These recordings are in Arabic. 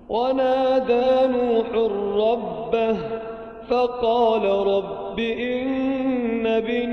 ونادى نوح ربه فقال رب إن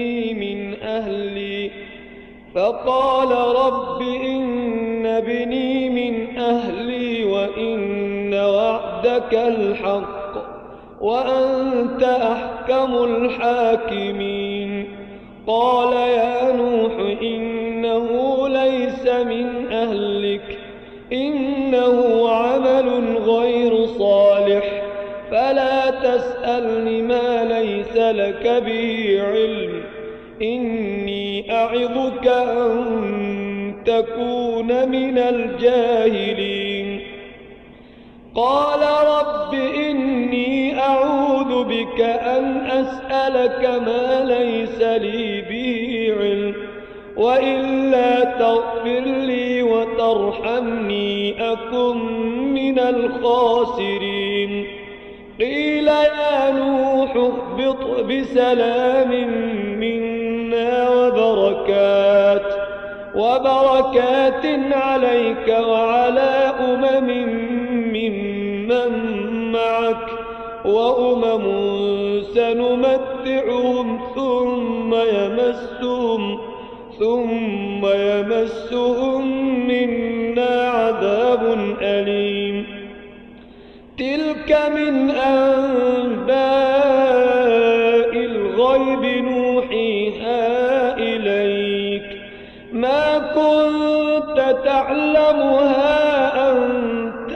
ابني من أهلي وإن وعدك الحق وأنت أحكم الحاكمين. قال يا نوح إنه ليس من أهلك إنه عمل غير صالح فلا تسألني ما ليس لك به علم إني أعظك أن تكون من الجاهلين. قال رب إني أعوذ بك أن أسألك ما ليس لي به علم وإلا تغفر لي وترحمني أكن من الخاسرين. قيل يا نوح اهبط بسلام منا وبركات عليك وعلى ممن معك وأمم سنمتعهم ثم يمسهم منا عذاب أليم. تلك من أنباء الغيب نوحيها إليك ما كنت تعلمها أنت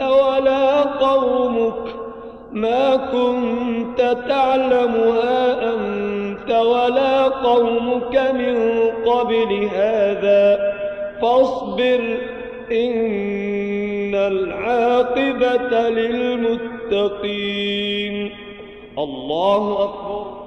ولا قومك من قبل هذا فاصبر إن العاقبة للمتقين. الله أكبر.